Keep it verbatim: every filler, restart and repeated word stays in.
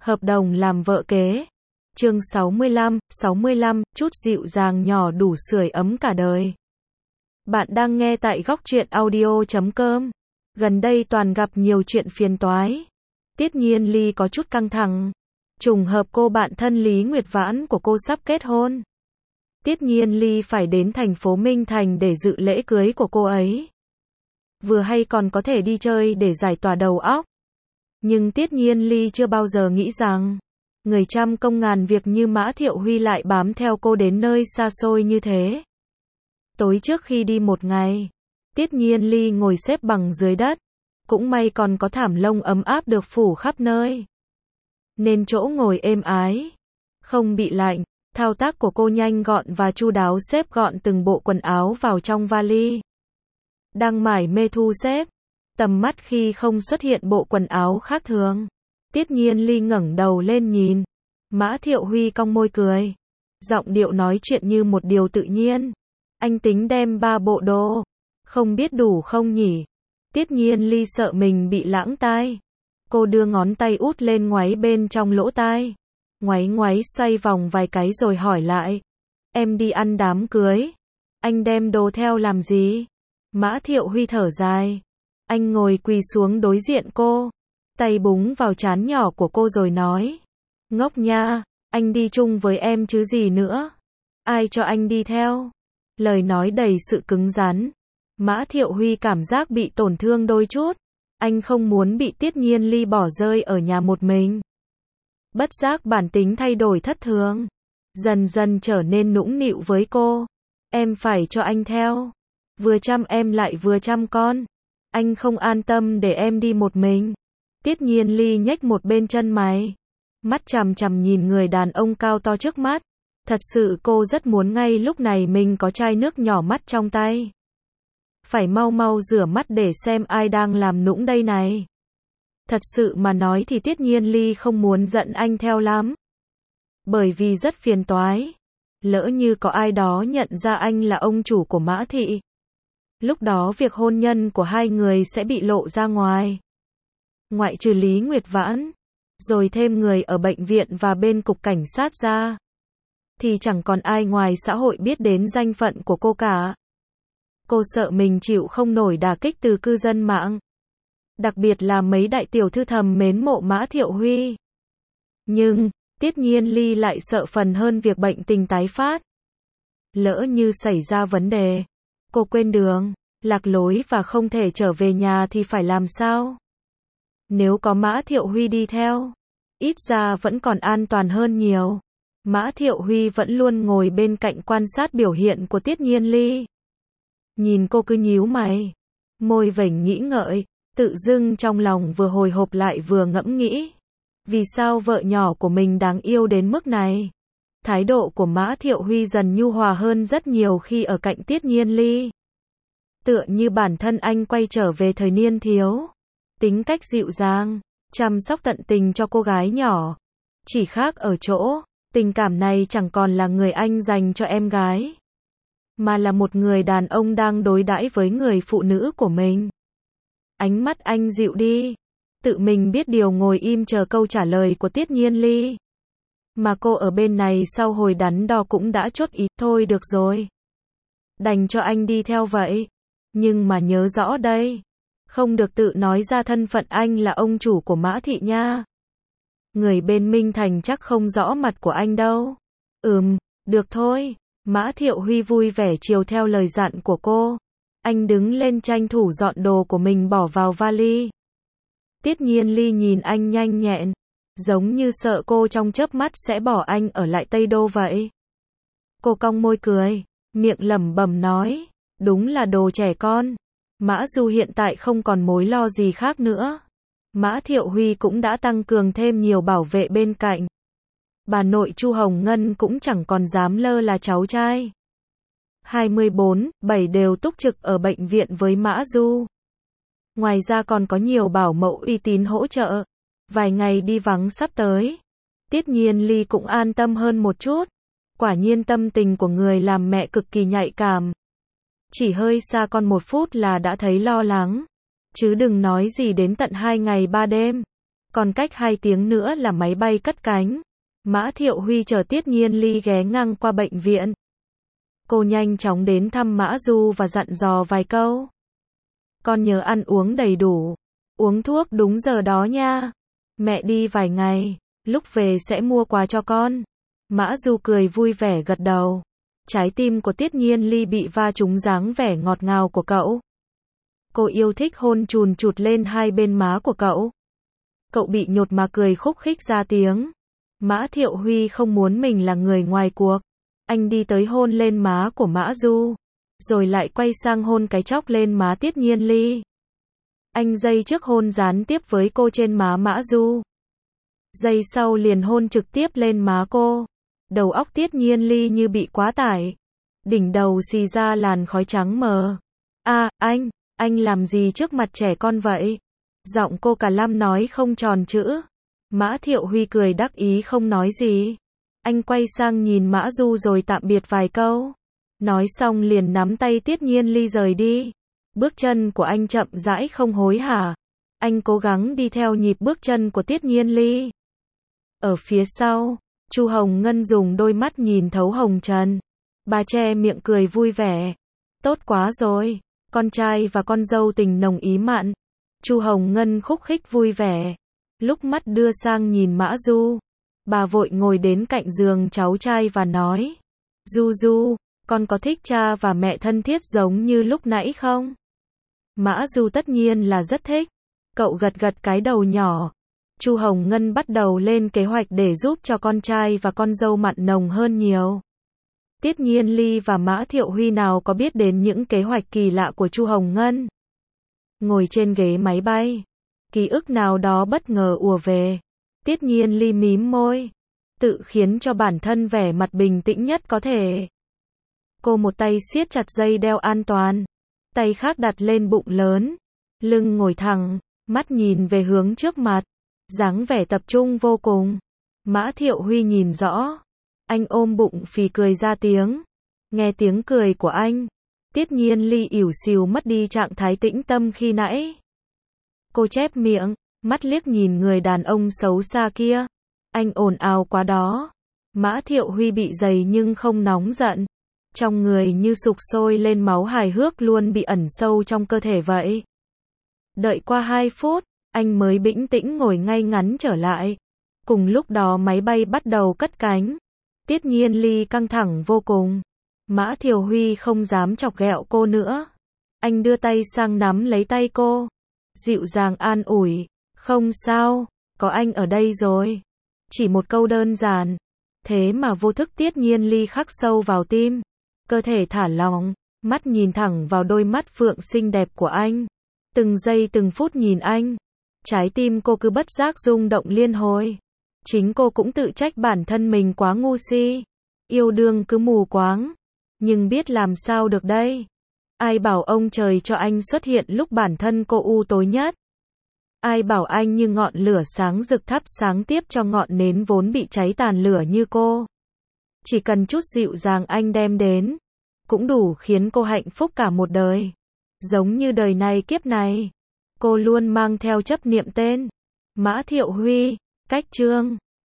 Hợp đồng làm vợ kế. Chương sáu mươi lăm, sáu mươi lăm, chút dịu dàng nhỏ đủ sưởi ấm cả đời. Bạn đang nghe tại góc truyện audio chấm com. Gần đây toàn gặp nhiều chuyện phiền toái. Tiết Nhiên Ly có chút căng thẳng. Trùng hợp cô bạn thân Lý Nguyệt Vãn của cô sắp kết hôn. Tiết Nhiên Ly phải đến thành phố Minh Thành để dự lễ cưới của cô ấy. Vừa hay còn có thể đi chơi để giải tỏa đầu óc. Nhưng Tiết Nhiên Ly chưa bao giờ nghĩ rằng người trăm công ngàn việc như Mã Thiệu Huy lại bám theo cô đến nơi xa xôi như thế. Tối trước khi đi một ngày, Tiết Nhiên Ly ngồi xếp bằng dưới đất. Cũng may còn có thảm lông ấm áp được phủ khắp nơi. Nên chỗ ngồi êm ái, không bị lạnh. Thao tác của cô nhanh gọn và chu đáo xếp gọn từng bộ quần áo vào trong vali. Đang mải mê thu xếp, tầm mắt khi không xuất hiện bộ quần áo khác thường. Tiết Nhiên Ly ngẩng đầu lên nhìn. Mã Thiệu Huy cong môi cười. Giọng điệu nói chuyện như một điều tự nhiên. Anh tính đem ba bộ đồ. Không biết đủ không nhỉ? Tiết Nhiên Ly sợ mình bị lãng tai. Cô đưa ngón tay út lên ngoáy bên trong lỗ tai. Ngoáy ngoáy xoay vòng vài cái rồi hỏi lại. Em đi ăn đám cưới. Anh đem đồ theo làm gì? Mã Thiệu Huy thở dài. Anh ngồi quỳ xuống đối diện cô. Tay búng vào trán nhỏ của cô rồi nói. Ngốc nha, anh đi chung với em chứ gì nữa. Ai cho anh đi theo? Lời nói đầy sự cứng rắn. Mã Thiệu Huy cảm giác bị tổn thương đôi chút. Anh không muốn bị Tiết Nhiên Ly bỏ rơi ở nhà một mình. Bất giác bản tính thay đổi thất thường. Dần dần trở nên nũng nịu với cô. Em phải cho anh theo. Vừa chăm em lại vừa chăm con. Anh không an tâm để em đi một mình. Tiết Nhiên Ly nhếch một bên chân mày. Mắt chằm chằm nhìn người đàn ông cao to trước mắt. Thật sự cô rất muốn ngay lúc này mình có chai nước nhỏ mắt trong tay. Phải mau mau rửa mắt để xem ai đang làm nũng đây này. Thật sự mà nói thì Tiết Nhiên Ly không muốn dẫn anh theo lắm. Bởi vì rất phiền toái. Lỡ như có ai đó nhận ra anh là ông chủ của Mã Thị. Lúc đó việc hôn nhân của hai người sẽ bị lộ ra ngoài. Ngoại trừ Lý Nguyệt Vãn, rồi thêm người ở bệnh viện và bên cục cảnh sát ra, thì chẳng còn ai ngoài xã hội biết đến danh phận của cô cả. Cô sợ mình chịu không nổi đả kích từ cư dân mạng. Đặc biệt là mấy đại tiểu thư thầm mến mộ Mã Thiệu Huy. Nhưng, Tiết Nhiên Ly lại sợ phần hơn việc bệnh tình tái phát. Lỡ như xảy ra vấn đề, cô quên đường, lạc lối và không thể trở về nhà thì phải làm sao? Nếu có Mã Thiệu Huy đi theo, ít ra vẫn còn an toàn hơn nhiều. Mã Thiệu Huy vẫn luôn ngồi bên cạnh quan sát biểu hiện của Tiết Nhiên Ly. Nhìn cô cứ nhíu mày, môi vểnh nghĩ ngợi, tự dưng trong lòng vừa hồi hộp lại vừa ngẫm nghĩ. Vì sao vợ nhỏ của mình đáng yêu đến mức này? Thái độ của Mã Thiệu Huy dần nhu hòa hơn rất nhiều khi ở cạnh Tiết Nhiên Ly. Tựa như bản thân anh quay trở về thời niên thiếu. Tính cách dịu dàng, chăm sóc tận tình cho cô gái nhỏ. Chỉ khác ở chỗ, tình cảm này chẳng còn là người anh dành cho em gái, mà là một người đàn ông đang đối đãi với người phụ nữ của mình. Ánh mắt anh dịu đi, tự mình biết điều ngồi im chờ câu trả lời của Tiết Nhiên Ly. Mà cô ở bên này sau hồi đắn đo cũng đã chốt ý, thôi được rồi. Đành cho anh đi theo vậy. Nhưng mà nhớ rõ đây, không được tự nói ra thân phận anh là ông chủ của Mã Thị nha. Người bên Minh Thành chắc không rõ mặt của anh đâu. Ừm, được thôi. Mã Thiệu Huy vui vẻ chiều theo lời dặn của cô. Anh đứng lên tranh thủ dọn đồ của mình bỏ vào vali. Tiết Nhiên Ly nhìn anh nhanh nhẹn, giống như sợ cô trong chớp mắt sẽ bỏ anh ở lại Tây Đô vậy. Cô cong môi cười, miệng lẩm bẩm nói, đúng là đồ trẻ con. Mã Du hiện tại không còn mối lo gì khác nữa. Mã Thiệu Huy cũng đã tăng cường thêm nhiều bảo vệ bên cạnh. Bà nội Chu Hồng Ngân cũng chẳng còn dám lơ là cháu trai. hai mươi bốn, bảy đều túc trực ở bệnh viện với Mã Du. Ngoài ra còn có nhiều bảo mẫu uy tín hỗ trợ. Vài ngày đi vắng sắp tới, Tiết Nhiên Ly cũng an tâm hơn một chút. Quả nhiên tâm tình của người làm mẹ cực kỳ nhạy cảm. Chỉ hơi xa con một phút là đã thấy lo lắng. Chứ đừng nói gì đến tận hai ngày ba đêm. Còn cách hai tiếng nữa là máy bay cất cánh. Mã Thiệu Huy chở Tiết Nhiên Ly ghé ngang qua bệnh viện. Cô nhanh chóng đến thăm Mã Du và dặn dò vài câu. Con nhớ ăn uống đầy đủ. Uống thuốc đúng giờ đó nha. Mẹ đi vài ngày, lúc về sẽ mua quà cho con. Mã Du cười vui vẻ gật đầu. Trái tim của Tiết Nhiên Ly bị va trúng dáng vẻ ngọt ngào của cậu. Cô yêu thích hôn chùn chụt lên hai bên má của cậu. Cậu bị nhột mà cười khúc khích ra tiếng. Mã Thiệu Huy không muốn mình là người ngoài cuộc. Anh đi tới hôn lên má của Mã Du, rồi lại quay sang hôn cái chóc lên má Tiết Nhiên Ly. Anh giây trước hôn gián tiếp với cô trên má Mã Du. Giây sau liền hôn trực tiếp lên má cô. Đầu óc Tiết Nhiên Ly như bị quá tải. Đỉnh đầu xì ra làn khói trắng mờ. À, anh, anh làm gì trước mặt trẻ con vậy? Giọng cô cả lăm nói không tròn chữ. Mã Thiệu Huy cười đắc ý không nói gì. Anh quay sang nhìn Mã Du rồi tạm biệt vài câu. Nói xong liền nắm tay Tiết Nhiên Ly rời đi. Bước chân của anh chậm rãi không hối hả. Anh cố gắng đi theo nhịp bước chân của Tiết Nhiên Ly. Ở phía sau, Chu Hồng Ngân dùng đôi mắt nhìn thấu hồng trần. Bà che miệng cười vui vẻ. Tốt quá rồi, con trai và con dâu tình nồng ý mặn. Chu Hồng Ngân khúc khích vui vẻ. Lúc mắt đưa sang nhìn Mã Du, bà vội ngồi đến cạnh giường cháu trai và nói. Du Du, con có thích cha và mẹ thân thiết giống như lúc nãy không? Mã Du tất nhiên là rất thích. Cậu gật gật cái đầu nhỏ. Chu Hồng Ngân bắt đầu lên kế hoạch để giúp cho con trai và con dâu mặn nồng hơn nhiều. Tiết Nhiên Ly và Mã Thiệu Huy nào có biết đến những kế hoạch kỳ lạ của Chu Hồng Ngân. Ngồi trên ghế máy bay, ký ức nào đó bất ngờ ùa về. Tiết Nhiên Ly mím môi, tự khiến cho bản thân vẻ mặt bình tĩnh nhất có thể. Cô một tay siết chặt dây đeo an toàn, tay khác đặt lên bụng lớn, lưng ngồi thẳng, mắt nhìn về hướng trước mặt, dáng vẻ tập trung vô cùng. Mã Thiệu Huy nhìn rõ, anh ôm bụng phì cười ra tiếng. Nghe tiếng cười của anh, Tiết Nhiên Ly ỉu xìu mất đi trạng thái tĩnh tâm khi nãy. Cô chép miệng, mắt liếc nhìn người đàn ông xấu xa kia. Anh ồn ào quá đó. Mã Thiệu Huy bị dày nhưng không nóng giận. Trong người như sục sôi lên máu hài hước luôn bị ẩn sâu trong cơ thể vậy. Đợi qua hai phút, anh mới bình tĩnh ngồi ngay ngắn trở lại. Cùng lúc đó máy bay bắt đầu cất cánh. Tiết Nhiên Ly căng thẳng vô cùng. Mã Thiệu Huy không dám chọc ghẹo cô nữa. Anh đưa tay sang nắm lấy tay cô, dịu dàng an ủi. Không sao, có anh ở đây rồi. Chỉ một câu đơn giản. Thế mà vô thức Tiết Nhiên Ly khắc sâu vào tim. Cơ thể thả lỏng, mắt nhìn thẳng vào đôi mắt phượng xinh đẹp của anh. Từng giây từng phút nhìn anh. Trái tim cô cứ bất giác rung động liên hồi. Chính cô cũng tự trách bản thân mình quá ngu si. Yêu đương cứ mù quáng. Nhưng biết làm sao được đây. Ai bảo ông trời cho anh xuất hiện lúc bản thân cô u tối nhất. Ai bảo anh như ngọn lửa sáng rực thắp sáng tiếp cho ngọn nến vốn bị cháy tàn lửa như cô. Chỉ cần chút dịu dàng anh đem đến, cũng đủ khiến cô hạnh phúc cả một đời. Giống như đời này kiếp này, cô luôn mang theo chấp niệm tên Mã Thiệu Huy. Cách chương